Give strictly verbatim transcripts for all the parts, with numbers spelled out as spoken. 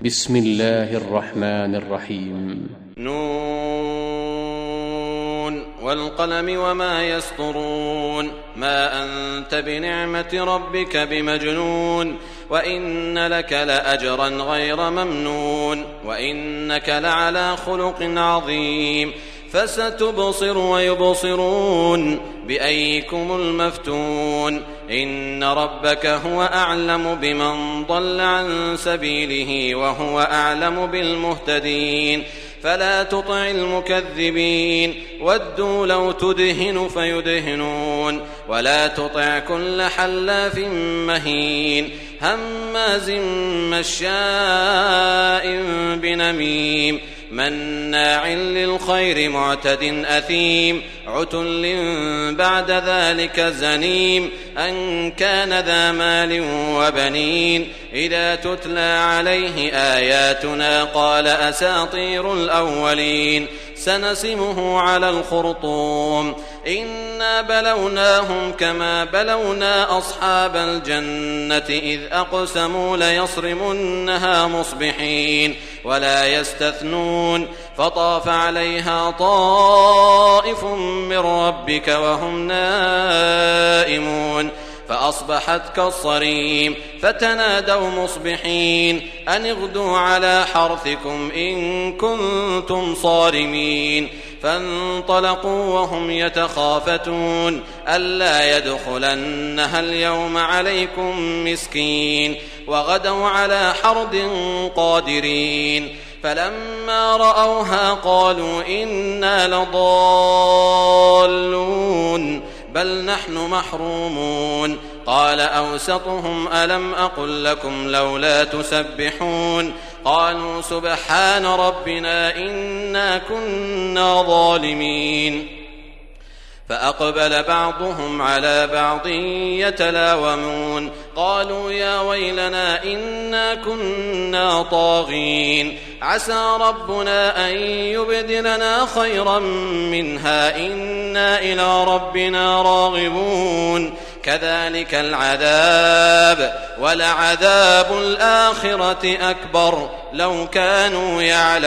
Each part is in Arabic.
بسم الله الرحمن الرحيم. نون والقلم وما يسطرون ما أنت بنعمة ربك بمجنون وإن لك لأجرا غير ممنون وإنك لعلى خلق عظيم فستبصر ويبصرون بأيكم المفتون إن ربك هو أعلم بمن ضل عن سبيله وهو أعلم بالمهتدين فلا تطع المكذبين ودوا لو تدهن فيدهنون ولا تطع كل حلاف مهين هماز مشاء بنميم مناع للخير معتد أثيم عتل بعد ذلك زنيم أن كان ذا مال وبنين إذا تتلى عليه آياتنا قال أساطير الأولين سنسمه على الخرطوم إنا بلوناهم كما بلونا أصحاب الجنة إذ أقسموا ليصرمنها مصبحين ولا يستثنون فطاف عليها طائف من ربك وهم نائمون فأصبحت كالصريم فتنادوا مصبحين أن اغدوا على حرثكم إن كنتم صارمين فانطلقوا وهم يتخافتون ألا يدخلنها اليوم عليكم مسكين وغدوا على حرد قادرين فلما رأوها قالوا إنا لضالون بل نحن محرومون قال أوسطهم ألم أقل لكم لولا تسبحون قالوا سبحان ربنا إنا كنا ظالمين فأقبل بعضهم على بعض يتلاومون قالوا يا ويلنا إنا كنا طاغين عسى ربنا أن يبدلنا خيرا منها إنا إلى ربنا راغبون كذلك العذاب ولعذاب الآخرة أكبر لو كانوا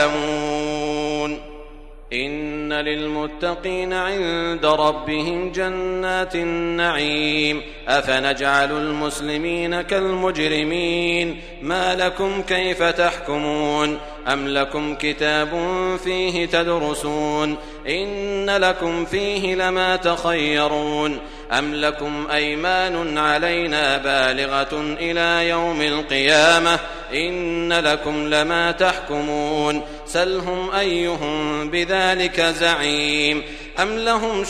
يعلمون إن للمتقين عند ربهم جنات النعيم أفنجعل المسلمين كالمجرمين ما لكم كيف تحكمون أم لكم كتاب فيه تدرسون إن لكم فيه لما تخيرون أم لكم أيمان علينا بالغة إلى يوم القيامة إن لكم لما تحكمون سلهم أيهم بذلك زعيم أم لهم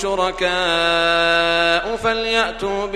شركاء فليأتوا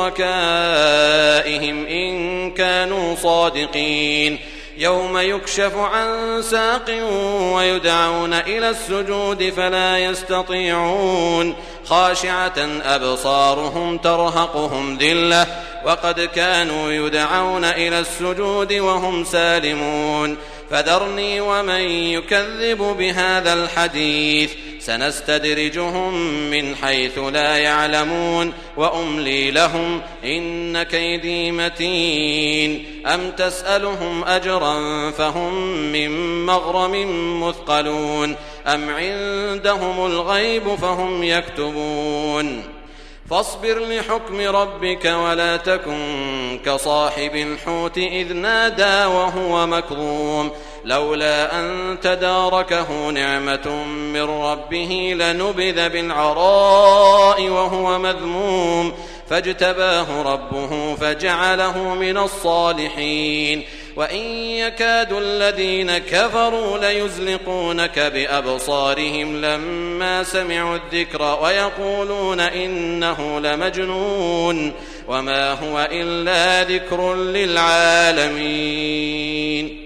بشركائهم إن كانوا صادقين يوم يكشف عن ساق ويدعون إلى السجود فلا يستطيعون خاشعة أبصارهم ترهقهم ذلة وقد كانوا يدعون إلى السجود وهم سالمون فذرني ومن يكذب بهذا الحديث سنستدرجهم من حيث لا يعلمون وأملي لهم إن كيدي متين أم تسألهم أجرا فهم من مغرم مثقلون أم عندهم الغيب فهم يكتبون فاصبر لحكم ربك ولا تكن كصاحب الحوت إذ نادى وهو مكظوم لولا أن تداركه نعمة من ربه لنبذ بالعراء وهو مذموم فاجتباه ربه فجعله من الصالحين وإن يكاد الذين كفروا ليزلقونك بأبصارهم لما سمعوا الذكر ويقولون إنه لمجنون وما هو إلا ذكر للعالمين.